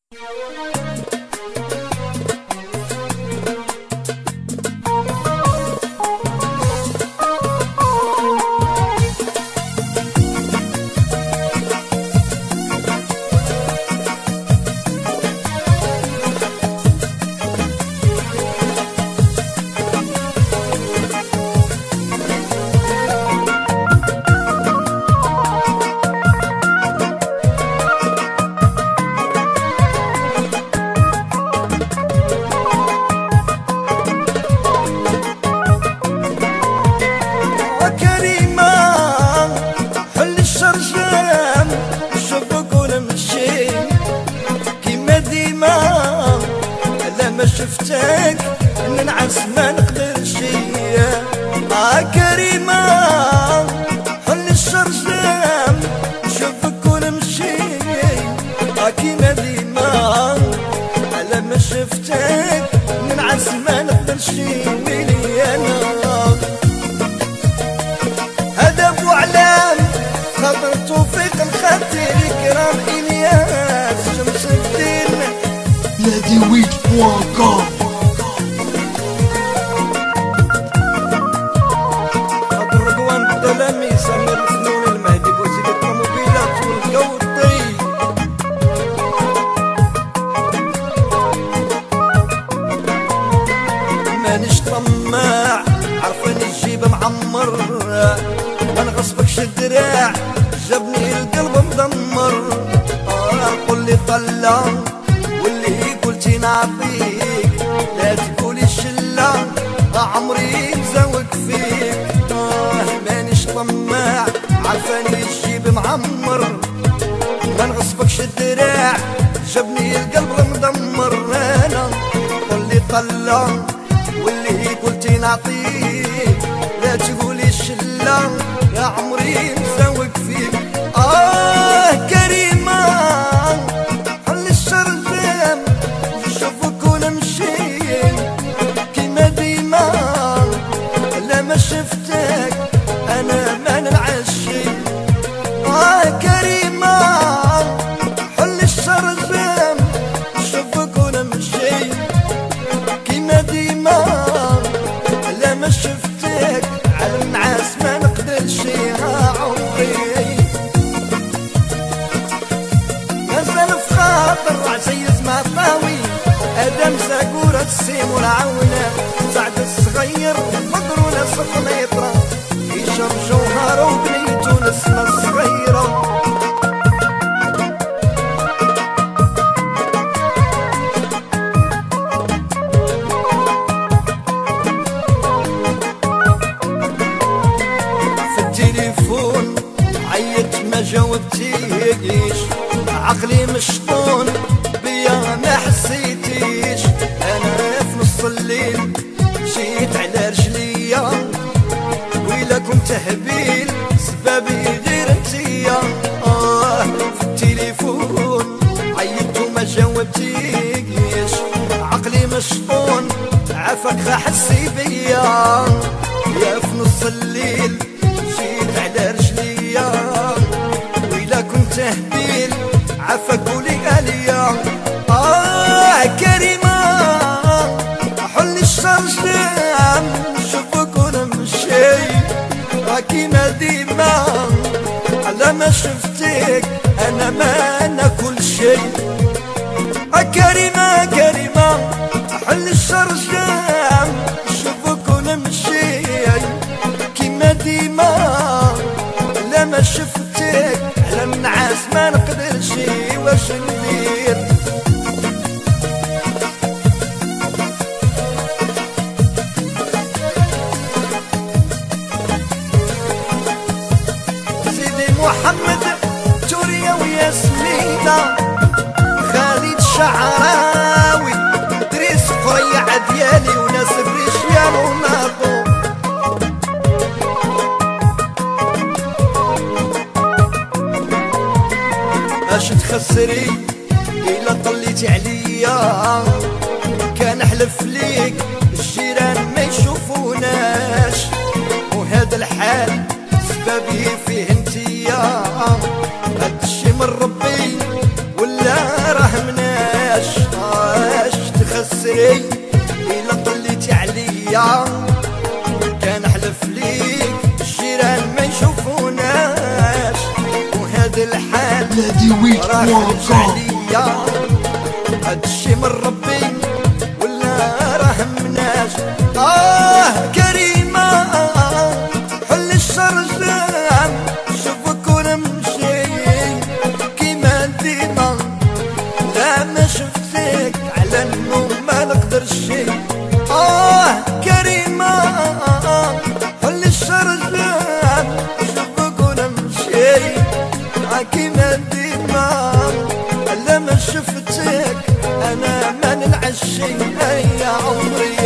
ما شفتك ننعس ما نقدرش كريمة حل الشرجام نشوفك ونمشي كيما ديما على ما شفتك ننعس ما نقدرش ويلي انا هدف وعلام خاطر توفيق الخاتي الكرام الياس شمس الدين Ladiweed.com. خاطر رضوان الدلامي سمير الفنون المهدي وزيد الطوموبيلات والجو الطيب مانيش طماع عرفاني الجيب معمر ما نغصبكش الدراع جابني القلب مدمر قول لي طلع واللي قلتي نعطيك لا تقولي الشلة عمري مزوق فيك مانيش طماع عرفاني الجيب معمر ما نغصبكش الدراع جابني القلب مدمر انا قول لي طلع واللي قلتي نعطيك لا تقولي الشلة يا عمري مزوق فيك كريمة حل الشرجام نشوفك ونمشي كيما ديما لا ما شفتك انا ما ننعشي كريمة حل الشرجام نشوفك ونمشي كيما ديما لا ما شفتك على النعاس ما نقدرش عمري مازال في خاطر عزيز ما طاوي ادم ساقورة السيم والعونة سعد الصغير مضرونة سقنيطرة يشرب جوهر وبنيتو نسمة الصغيرة التليفون عيط ما جاوبتيش عقلي مشطون بيا ما حسيتيش انا في نص الليل مشيت على رجليا ويلا كنت هبيل سبابي غير انتيا في التليفون عيط وما جاوبتيش عقلي مشطون عافاك حسي بيا يا في نص الليل مشيت على رجليا ويلا كنت هبيل عافاك قولي اليا كريمة حل الشرجام نشوفك ونمشي كيما ديما على ما شفتك انا ما ناكل شي كريمة كريمة حل الشرجام نشوفك ونمشي كيما ديما لا ما شفتك على النعاس ما نقدرش واش ندير سيدي محمد توريا وياسمينة خالد شعراوي دريس قريع ديالي وناس بريشيال وناطو اش تخسري إلا طليتي عليا كان حلف ليك الجيران ما يشوفوناش وهذا الحال سببي فيه انتيا هادشي من ربي ولا راه مناش عمري إلا طليتي عليا كان حلف ليك الجيران ما يشوفوناش، وهذا الحال راه خرج عليا. هادشي من ربي ولا راه مناش. كريمة حل الشرجان شوفك ونمشي كيما ديما، لا ما شفتك على النوم ما نقدرش شي. كريمة حل الشرجان شوفك ونمشي كيما ديما، لا ما شفتك انا ما ننعشي يا عمري.